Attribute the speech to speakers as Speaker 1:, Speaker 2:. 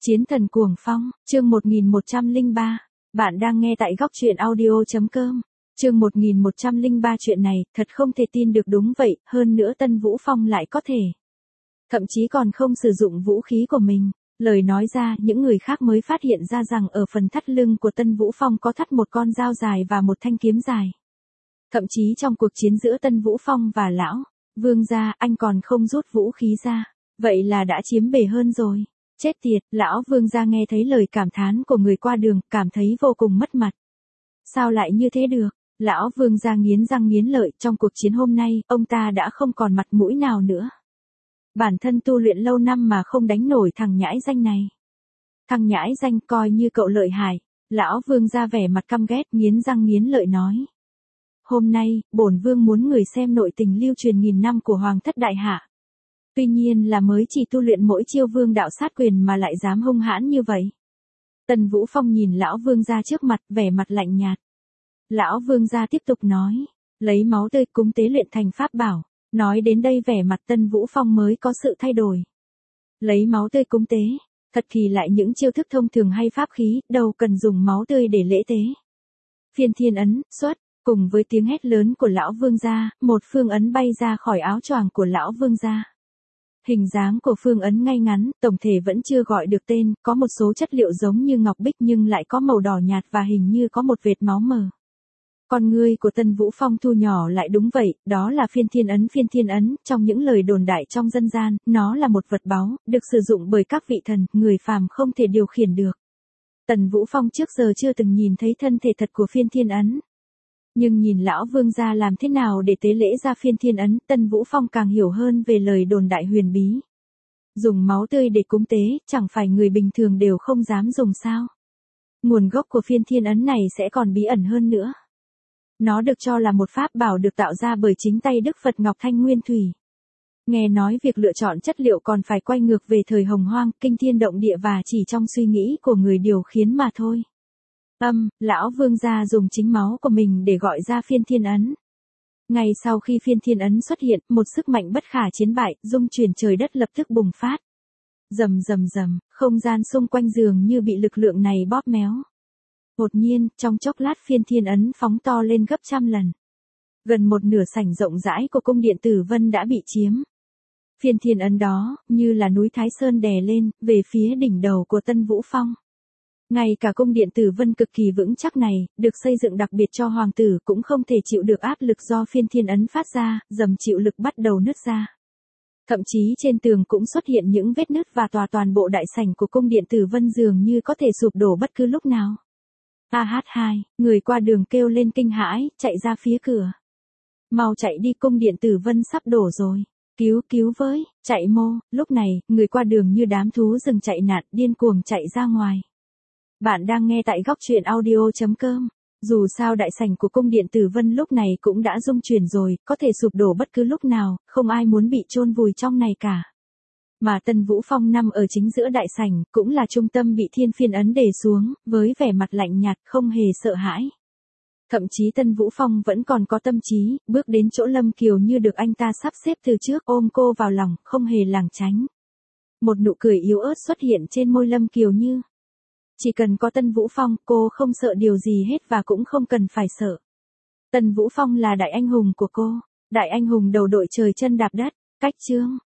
Speaker 1: Chiến thần cuồng phong, chương 1103. Bạn đang nghe tại góc truyện audio.com. Chương 1103 chuyện này, thật không thể tin được đúng vậy, hơn nữa Tân Vũ Phong lại có thể. Thậm chí còn không sử dụng vũ khí của mình. Lời nói ra, những người khác mới phát hiện ra rằng ở phần thắt lưng của Tân Vũ Phong có thắt một con dao dài và một thanh kiếm dài. Thậm chí trong cuộc chiến giữa Tân Vũ Phong và lão Vương gia, anh còn không rút vũ khí ra. Vậy là đã chiếm bề hơn rồi. Chết tiệt, lão Vương gia nghe thấy lời cảm thán của người qua đường, cảm thấy vô cùng mất mặt. Sao lại như thế được? Lão Vương gia nghiến răng nghiến lợi, trong cuộc chiến hôm nay, ông ta đã không còn mặt mũi nào nữa. Bản thân tu luyện lâu năm mà không đánh nổi thằng nhãi danh này. Thằng nhãi danh coi như cậu lợi hại. Lão Vương gia vẻ mặt căm ghét, nghiến răng nghiến lợi nói. Hôm nay, bổn vương muốn người xem nội tình lưu truyền nghìn năm của Hoàng thất đại hạ. Tuy nhiên là mới chỉ tu luyện mỗi chiêu vương đạo sát quyền mà lại dám hung hãn như vậy. Tần Vũ Phong nhìn lão vương gia trước mặt, vẻ mặt lạnh nhạt. Lão vương gia tiếp tục nói, lấy máu tươi cúng tế luyện thành pháp bảo. Nói đến đây vẻ mặt Tân Vũ Phong mới có sự thay đổi. Lấy máu tươi cúng tế, thật kỳ lại những chiêu thức thông thường hay pháp khí, đâu cần dùng máu tươi để lễ tế. Phiên thiên ấn, xuất. Cùng với tiếng hét lớn của lão vương gia, một phương ấn bay ra khỏi áo choàng của lão vương gia. Hình dáng của phương ấn ngay ngắn, tổng thể vẫn chưa gọi được tên, có một số chất liệu giống như ngọc bích nhưng lại có màu đỏ nhạt và hình như có một vệt máu mờ. Con ngươi của Tân Vũ Phong thu nhỏ lại, đúng vậy, đó là phiên thiên ấn. Phiên thiên ấn, trong những lời đồn đại trong dân gian, nó là một vật báu, được sử dụng bởi các vị thần, người phàm không thể điều khiển được. Tần Vũ Phong trước giờ chưa từng nhìn thấy thân thể thật của phiên thiên ấn. Nhưng nhìn lão vương gia làm thế nào để tế lễ ra phiên thiên ấn, Tân Vũ Phong càng hiểu hơn về lời đồn đại huyền bí. Dùng máu tươi để cúng tế, chẳng phải người bình thường đều không dám dùng sao? Nguồn gốc của phiên thiên ấn này sẽ còn bí ẩn hơn nữa. Nó được cho là một pháp bảo được tạo ra bởi chính tay Đức Phật Ngọc Thanh Nguyên Thủy. Nghe nói việc lựa chọn chất liệu còn phải quay ngược về thời Hồng Hoang, kinh thiên động địa và chỉ trong suy nghĩ của người điều khiển mà thôi. Lão vương gia dùng chính máu của mình để gọi ra phiên thiên ấn. Ngay sau khi phiên thiên ấn xuất hiện, một sức mạnh bất khả chiến bại, rung chuyển trời đất lập tức bùng phát. Rầm rầm rầm, không gian xung quanh dường như bị lực lượng này bóp méo. Đột nhiên, trong chốc lát phiên thiên ấn phóng to lên gấp trăm lần. Gần một nửa sảnh rộng rãi của cung điện Tử Vân đã bị chiếm. Phiên thiên ấn đó, như là núi Thái Sơn đè lên, về phía đỉnh đầu của Tân Vũ Phong. Ngay cả cung điện Tử Vân cực kỳ vững chắc này, được xây dựng đặc biệt cho hoàng tử cũng không thể chịu được áp lực do phiên thiên ấn phát ra, dầm chịu lực bắt đầu nứt ra. Thậm chí trên tường cũng xuất hiện những vết nứt và toàn bộ đại sảnh của cung điện Tử Vân dường như có thể sụp đổ bất cứ lúc nào. AH2, người qua đường kêu lên kinh hãi, chạy ra phía cửa. Mau chạy đi, cung điện Tử Vân sắp đổ rồi. Cứu với, chạy mô. Lúc này, người qua đường như đám thú rừng chạy nạn, điên cuồng chạy ra ngoài. Bạn đang nghe tại góc truyện audio.com. Dù sao đại sảnh của cung điện Tử Vân lúc này cũng đã rung chuyển rồi, có thể sụp đổ bất cứ lúc nào, không ai muốn bị chôn vùi trong này cả. Mà Tân Vũ Phong nằm ở chính giữa đại sảnh, cũng là trung tâm bị thiên phiên ấn đè xuống, với vẻ mặt lạnh nhạt, không hề sợ hãi. Thậm chí Tân Vũ Phong vẫn còn có tâm trí, bước đến chỗ Lâm Kiều như được anh ta sắp xếp từ trước, ôm cô vào lòng, không hề lảng tránh. Một nụ cười yếu ớt xuất hiện trên môi Lâm Kiều Như. Chỉ cần có Tân Vũ Phong, cô không sợ điều gì hết và cũng không cần phải sợ. Tân Vũ Phong là đại anh hùng của cô, đại anh hùng đầu đội trời chân đạp đất. Cách chương